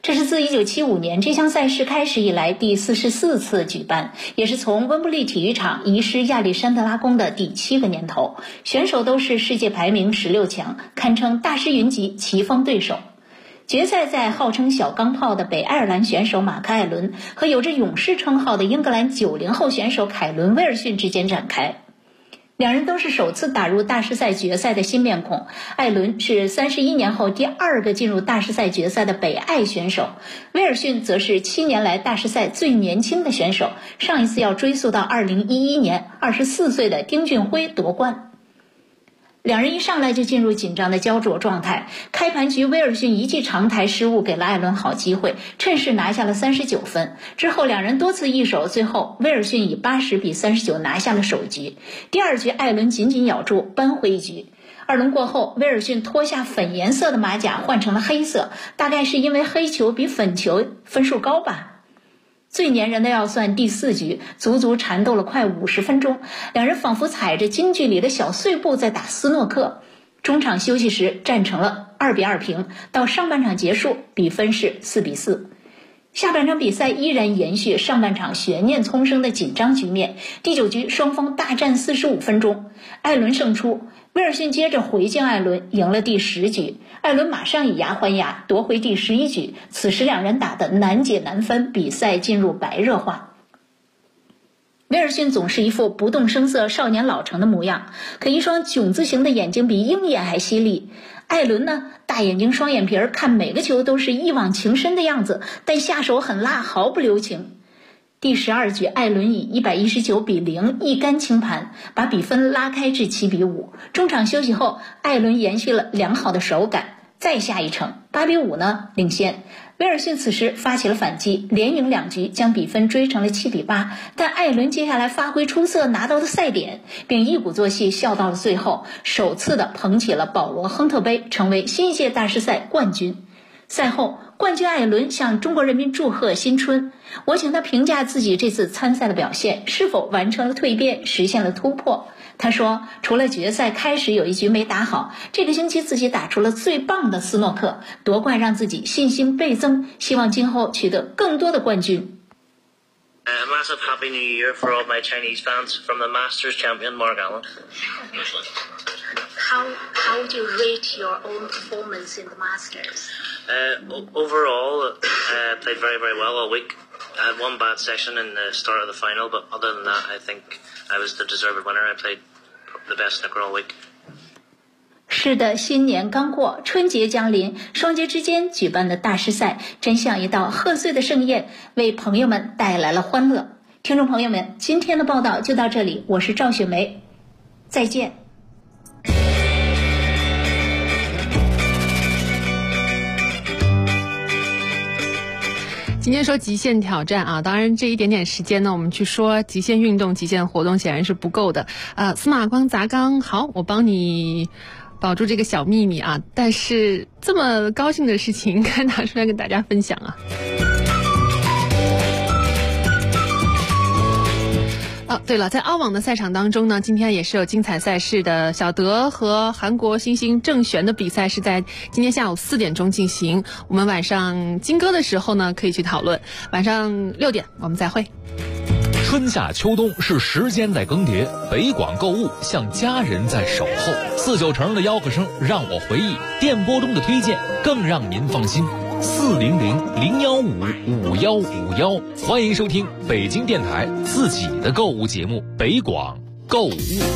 这是自1975年这项赛事开始以来第44次举办，也是从温布利体育场移师亚历山德拉宫的第7个年头。选手都是世界排名16强，堪称大师云集，棋逢对手。决赛在号称小钢炮的北爱尔兰选手马克·艾伦和有着勇士称号的英格兰90后选手凯伦·威尔逊之间展开。两人都是首次打入大师赛决赛的新面孔，艾伦是31年后第2个进入大师赛决赛的北爱选手，威尔逊则是7年来大师赛最年轻的选手，上一次要追溯到2011年24岁的丁俊晖夺冠。两人一上来就进入紧张的焦灼状态，开盘局威尔逊一记长台失误给了艾伦好机会，趁势拿下了39分。之后两人多次易手，最后威尔逊以80比39拿下了首局。第2局艾伦紧紧咬住扳回一局。2轮过后，威尔逊脱下粉颜色的马甲换成了黑色，大概是因为黑球比粉球分数高吧。最粘人的要算第4局，足足缠斗了快50分钟，两人仿佛踩着京剧里的小碎步在打斯诺克。中场休息时战成了2比2平，到上半场结束比分是4比4。下半场比赛依然延续上半场悬念丛生的紧张局面。第9局双方大战45分钟，艾伦胜出，威尔逊接着回敬艾伦，赢了第10局。艾伦马上以牙还牙夺回第11局，此时两人打得难解难分，比赛进入白热化。威尔逊总是一副不动声色少年老成的模样，可一双囧字形的眼睛比鹰眼还犀利。艾伦呢，大眼睛双眼皮儿，看每个球都是一往情深的样子，但下手很辣，毫不留情。第12局，艾伦以119比0一杆清盘，把比分拉开至7比5。中场休息后，艾伦延续了良好的手感，再下一城，8比5呢领先。威尔逊此时发起了反击，连赢2局，将比分追成了7比8。但艾伦接下来发挥出色，拿到了赛点，并一鼓作气笑到了最后，首次的捧起了保罗·亨特杯，成为新一届大师赛冠军。赛后，冠军艾伦向中国人民祝贺新春。我请他评价自己这次参赛的表现，是否完成了蜕变，实现了突破。他说，除了决赛开始有一局没打好，这个星期自己打出了最棒的斯诺克，夺冠让自己信心倍增，希望今后取得更多的冠军。 A massive Happy New Year for all my Chinese fans from the Masters champion Mark Allen. How would you rate your own performance in the Masters? Overall, played very, very well all week. I had one bad session in the start of the final, but other than that, I think I was the deserved winner. I played the best snooker all week. 是的，新年刚过，春节将临，双节之间举办的大师赛真像一道贺岁的盛宴，为朋友们带来了欢乐。听众朋友们，今天的报道就到这里，我是赵雪梅，再见。 今天说极限挑战啊，当然这一点点时间呢，我们去说极限运动、极限活动显然是不够的。司马光砸缸，好，我帮你保住这个小秘密啊。但是这么高兴的事情，应该拿出来跟大家分享啊。对了，在澳网的赛场当中呢，今天也是有精彩赛事的。小德和韩国新星郑璇的比赛是在今天下午4点钟进行，我们晚上金歌的时候呢可以去讨论，晚上6点我们再会。 春夏秋冬是时间在更迭，北广购物像家人在守候。4-9成的吆喝声让我回忆，电波中的推荐更让您放心。400-015-5151，欢迎收听北京电台自己的购物节目《北广购物》。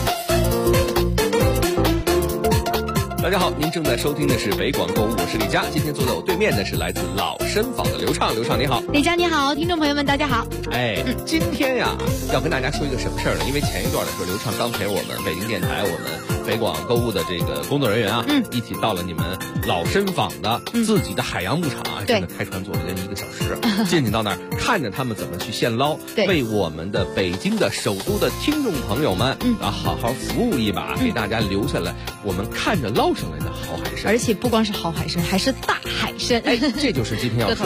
大家好，您正在收听的是北广购物，我是李佳。今天坐在我对面的是来自老参坊的刘畅，刘畅你好。 李佳你好，听众朋友们大家好。 今天呀要跟大家说一个什么事儿呢？因为前一段的时候，刘畅刚陪我们北京电台我们北广购物的这个工作人员啊，一起到了你们老参坊的自己的海洋牧场啊，真的开船坐了将近1个小时，进去到那儿看着他们怎么去现捞，为我们的北京的首都的听众朋友们啊好好服务一把，给大家留下来我们看着捞上来的好海参， 而且不光是好海参，还是大海参。 这就是今天要说的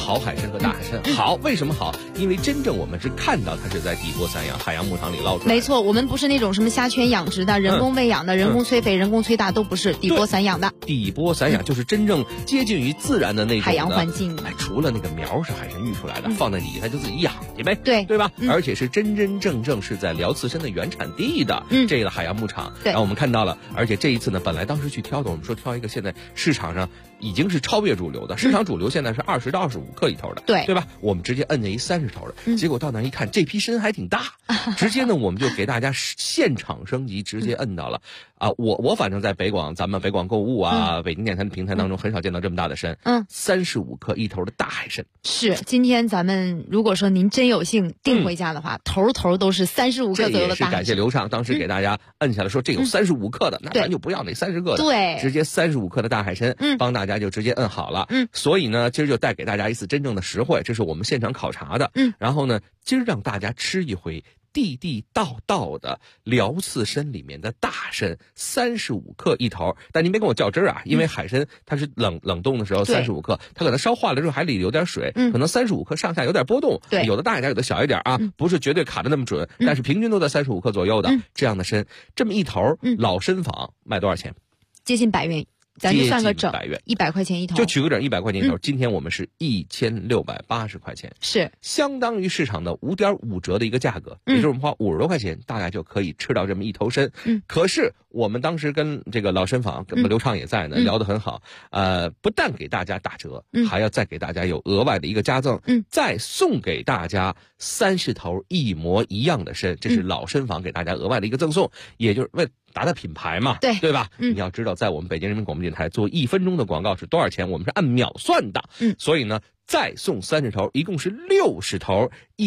好海参和大海参。好，为什么好？因为真正我们是看到它是在底波散养海洋牧场里捞出来的。 没错，我们不是那种什么虾圈养殖的、人工喂养的、人工催肥、人工催大，都不是底波散养的。 底波散养就是真正接近于自然的那种海洋环境。 除了那个苗是海参育出来的，放在底下就自己养去呗， 对吧？而且是真真正正是在辽刺参的原产地的这个海洋牧场。然后我们看到了，而且这一次呢，本来当时去挑的，我们说挑一个现在市场上已经是超越主流的，市场主流现在是20到25克一头的，对吧？我们直接摁着一30头的，结果到那一看，这批参还挺大，直接呢我们就给大家现场升级，直接摁到了我反正在咱们北广购物北京电台的平台当中很少见到这么大的参，35克一头的大海参。 是，今天咱们如果说您真有幸订回家的话，头都是35克左右的大海参。 这也是感谢刘畅当时给大家摁下来说，这有35克的，那咱就不要那30克的， 对， 直接35克的大海参，帮大家就直接摁好了。所以呢，今儿就带给大家一次真正的实惠，这是我们现场考察的。然后呢，今儿让大家吃一回地地道道的辽刺参里面的大参，35克一头。但您别跟我较真啊，因为海参它是冷冻的时候35克，它可能烧化了之后海里有点水，可能35克上下有点波动，有的大一点，有的小一点啊，不是绝对卡的那么准，但是平均都在35克左右的这样的参，这么一头老参坊卖多少钱？ 接近100元。咱就算个整，100块钱一头， 就取个整100块钱一头。今天我们是1680块钱， 是相当于市场的5.5折的一个价格，也就是我们花50多块钱，大概就可以吃到这么一头参。可是我们当时跟这个老参坊，跟刘畅也在呢，聊得很好。不但给大家打折，还要再给大家有额外的一个加赠，再送给大家30头一模一样的参，这是老参坊给大家额外的一个赠送，也就是为打打品牌嘛，对吧？你要知道，在我们北京人民广播电台做1分钟的广告是多少钱？我们是按秒算的，所以呢，再送30头，一共是60头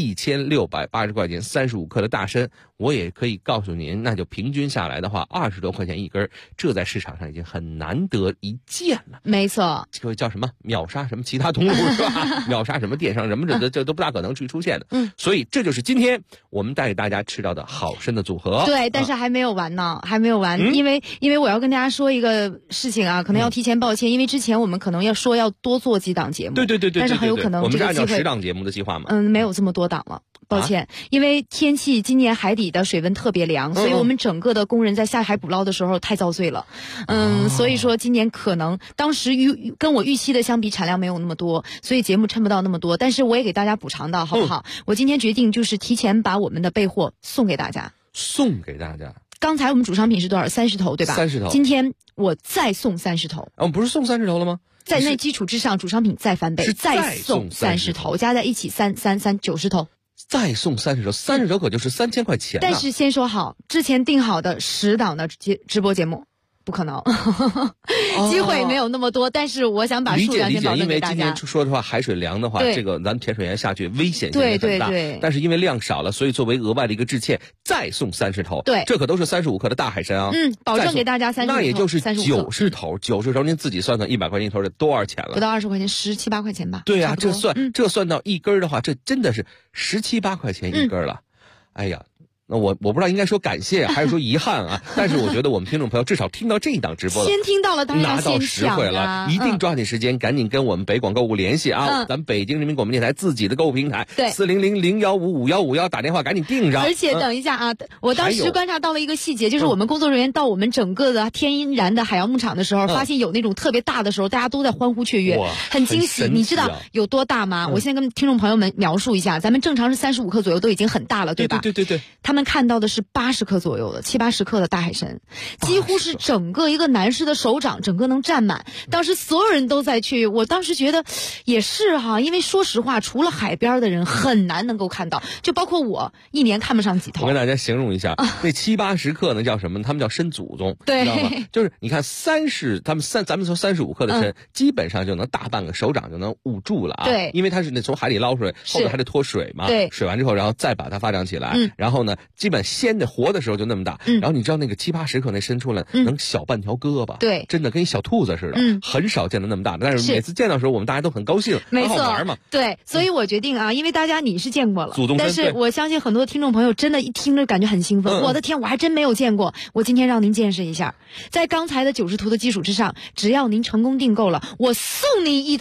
，1680块钱，35克的大参，我也可以告诉您，那就平均下来的话，20多块钱一根，这在市场上已经很难得一见了。 没错， 这个叫什么秒杀什么其他通路是吧？秒杀什么电商什么这都不大可能去出现的。所以这就是今天我们带给大家吃到的好参的组合。 对，但是还没有完呢，还没有完，因为我要跟大家说一个事情啊，可能要提前抱歉，因为之前我们可能要多做几档节目， 对， 但是很有可能我们是按照10档节目的计划嘛， 没有这么多档了。抱歉，因为天气今年海底的水温特别凉，所以我们整个的工人在下海捕捞的时候太遭罪了。所以说今年可能当时跟我预期的相比产量没有那么多，所以节目撑不到那么多，但是我也给大家补偿到，好不好？我今天决定就是提前把我们的备货送给大家。刚才我们主商品是多少？30头对吧？30头。今天我再送30头。 我们不是送30头了吗？ 在那基础之上，主商品再翻倍，再送30头，加在一起90头。 再送30头，30头可就是3000块钱。 但是先说好，之前定好的10档的直播节目不可能，机会没有那么多。但是我想把数量先保证给大家。 因为今天说实话，海水凉的话，这个咱潜水员下去危险性也很大。 对。 但是因为量少了，所以作为额外的一个致歉，再送30头。 对， 这可都是35克的大海参啊。 保证给大家35头。 那也就是90头，90头您自己算算100块钱一头，这多少钱了？ 不到20块钱，17、18块钱吧。 对啊，这算到一根的话，这真的是17、18块钱一根了。哎呀。那我不知道应该说感谢还是说遗憾啊，但是我觉得我们听众朋友至少听到这一档直播了， 先听到了当然拿到实惠了，一定抓紧时间，赶紧跟我们北广购物联系啊，咱们北京人民广播电台自己的购物平台，40001555151打电话赶紧订上。 而且等一下啊，我当时观察到了一个细节，就是我们工作人员到我们整个的天然的海洋牧场的时候，发现有那种特别大的时候，大家都在欢呼雀跃，很惊喜。你知道有多大吗？我现在跟听众朋友们描述一下，咱们正常是35克左右都已经很大了，对吧？ 对。 他们看到的是80克左右的，70、80克的大海参，几乎是整个一个男士的手掌，整个能占满。当时所有人都在雀跃，我当时觉得也是哈，因为说实话，除了海边的人很难能够看到，就包括我一年看不上几头。 我跟大家形容一下，那70、80克呢叫什么？他们叫参祖宗， 对， 知道吗？就是你看咱们说35克的参，基本上就能大半个手掌就能捂住了啊。 对， 因为它是从海里捞出来，后面还得脱水嘛。 对， 水完之后，然后再把它发展起来。然后呢，基本鲜的活的时候就那么大。然后你知道那个70、80克那参出来，能小半条胳膊。 对， 真的跟小兔子似的。很少见的那么大的，但是每次见到的时候，我们大家都很高兴， 没错， 很好玩嘛。 对，所以我决定啊，因为大家你是见过了， 祖宗参， 但是我相信很多听众朋友真的一听着感觉很兴奋。我的天，我还真没有见过，我今天让您见识一下，在刚才的90头的基础之上，只要您成功订购了，我送您一头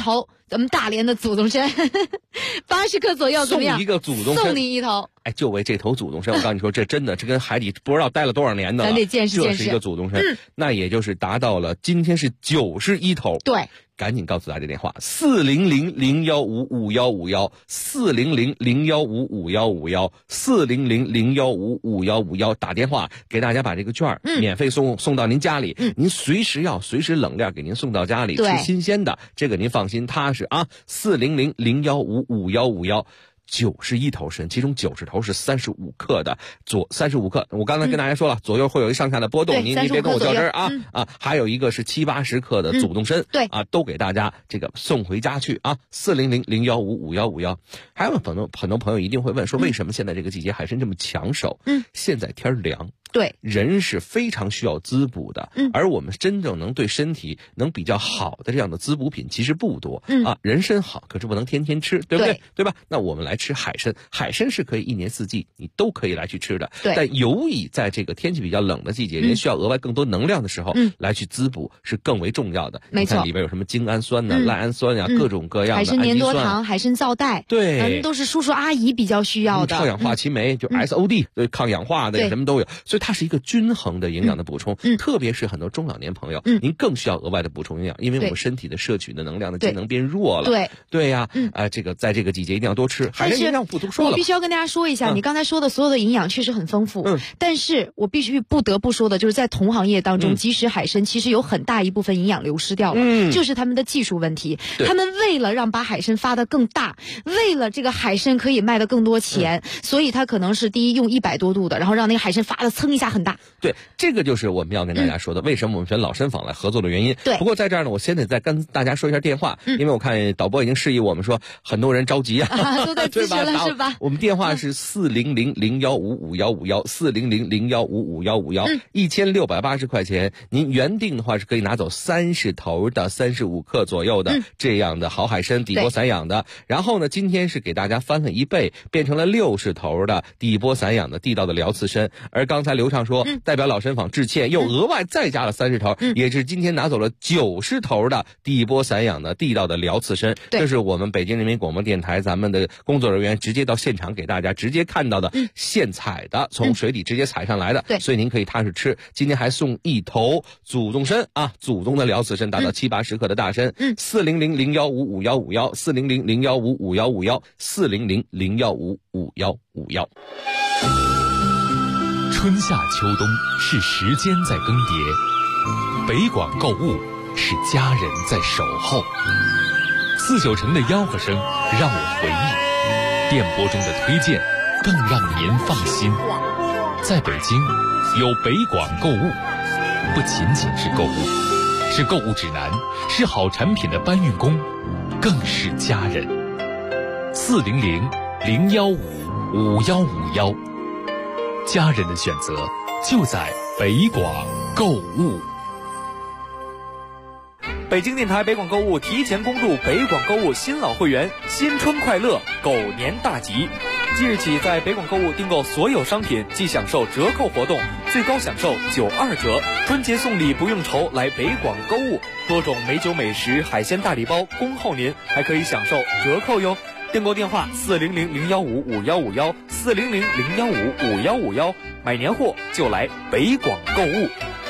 咱们大连的祖宗参，80克左右怎么样？ 送一个祖宗参， 送你一头。 哎，就为这头祖宗参，我告诉你说，这真的，这跟海底不知道待了多少年的了， 咱得见识见识。 这是一个祖宗参，那也就是达到了今天是91头。 对。 赶紧告诉大家电话，400-015-5151，400-015-5151，400-015-5151，打电话给大家把这个券免费送到您家里，您随时冷链给您送到家里，吃新鲜的，这个您放心踏实啊。400-015-5151。91头参，其中90头是35克的，35克。我刚才跟大家说了，左右会有一上下的波动，您别跟我较真啊啊！还有一个是70-80克的祖宗参， 对啊，都给大家这个送回家去啊。400-015-5151。还有很多朋友一定会问说，为什么现在这个季节海参这么抢手？现在天凉。 对， 人是非常需要滋补的，而我们真正能对身体能比较好的这样的滋补品其实不多，啊，人参好，可是不能天天吃，对不对？对吧？那我们来吃海参，海参是可以1年4季你都可以来去吃的，但尤以在这个天气比较冷的季节，人需要额外更多能量的时候，来去滋补是更为重要的。 没错， 你看里边有什么精氨酸呢、赖氨酸呀，各种各样的海参粘多糖、海参皂带， 对， 都是叔叔阿姨比较需要的。 超氧化酶酶就 SOD，对，抗氧化的什么都有，所以它是一个均衡的营养的补充，特别是很多中老年朋友，您更需要额外的补充营养，因为我们身体的摄取的能量的机能变弱了。对呀，这个在这个季节一定要多吃。海参营养不多说了， 我必须要跟大家说一下，你刚才说的所有的营养确实很丰富，但是我必须不得不说的就是在同行业当中，即使海参其实有很大一部分营养流失掉了，就是他们的技术问题。他们为了让把海参发得更大，为了这个海参可以卖得更多钱，所以他可能是第一用100多度的，然后让那个海参发得噌一下很大。 对，这个就是我们要跟大家说的，为什么我们选老参坊来合作的原因。 对， 不过在这儿呢，我先得再跟大家说一下电话，因为我看导播已经示意我们说，很多人着急啊， 都在咨询了是吧？ 我们电话是400-015-5151，400-015-5151，1680块钱，您原定的话是可以拿走30头的35克左右的这样的好海参，底波散养的。然后呢，今天是给大家翻了1倍，变成了60头的底波散养的地道的辽刺参。而刚才刘畅说，代表老参坊致歉，又额外再加了30头，也是今天拿走了90头的底波散养的地道的辽刺参。这是我们北京人民广播电台咱们的工作人员直接到现场给大家直接看到的，现采的，从水底直接采上来的，所以您可以踏实吃。今天还送1头祖宗参啊，祖宗的辽刺参达到70-80克的大参，400-015-5151，400-015-5151，400-015-5151。 春夏秋冬是时间在更迭，北广购物是家人在守候。四九城的吆喝声让我回忆，电波中的推荐更让您放心。在北京有北广购物，不仅仅是购物，是购物指南，是好产品的搬运工，更是家人。400-015-5151，家人的选择就在北广购物。 北京电台北广购物提前恭祝北广购物新老会员新春快乐，狗年大吉！即日起，在北广购物订购所有商品即享受折扣活动，最高享受92折。春节送礼不用愁，来北广购物，多种美酒美食、海鲜大礼包恭候您，还可以享受折扣哟。订购电话400-015-5151，400-015-5151，买年货就来北广购物。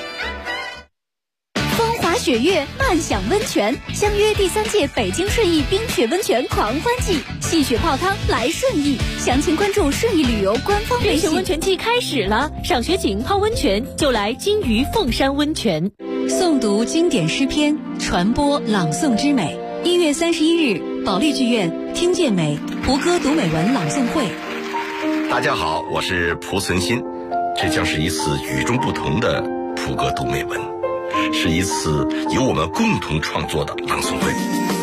雪月漫享温泉，相约第3届北京顺义冰雪温泉狂欢季，戏雪泡汤来顺义，详情关注顺义旅游官方微信。 冰雪温泉季开始了，赏雪景泡温泉就来金鱼凤山温泉。 诵读经典诗篇，传播朗诵之美。1月31日，保利剧院听见美蒲歌读美文朗诵会。 大家好，我是蒲存昕，这将是一次与众不同的蒲歌读美文。是一次由我们共同创作的朗诵会。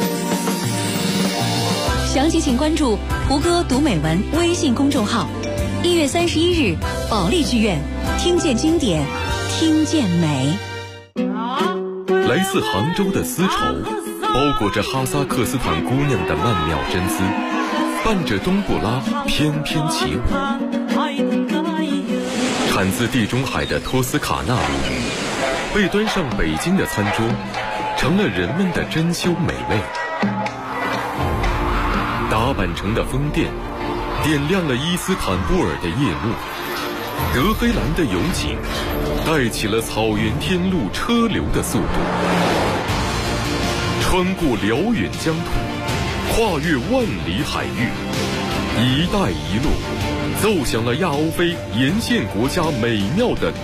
详情请关注蒲歌读美文微信公众号。1月31日，保利剧院听见经典，听见美。 来自杭州的丝绸，包裹着哈萨克斯坦姑娘的曼妙真姿，伴着冬不拉翩翩起舞。产自地中海的托斯卡纳被端上北京的餐桌，成了人们的珍馐美味。 板城的风电，点亮了伊斯坦布尔的夜幕。德黑兰的勇景，带起了草原天路车流的速度。穿过辽远疆土，跨越万里海域，一带一路奏响了亚欧非沿线国家美妙的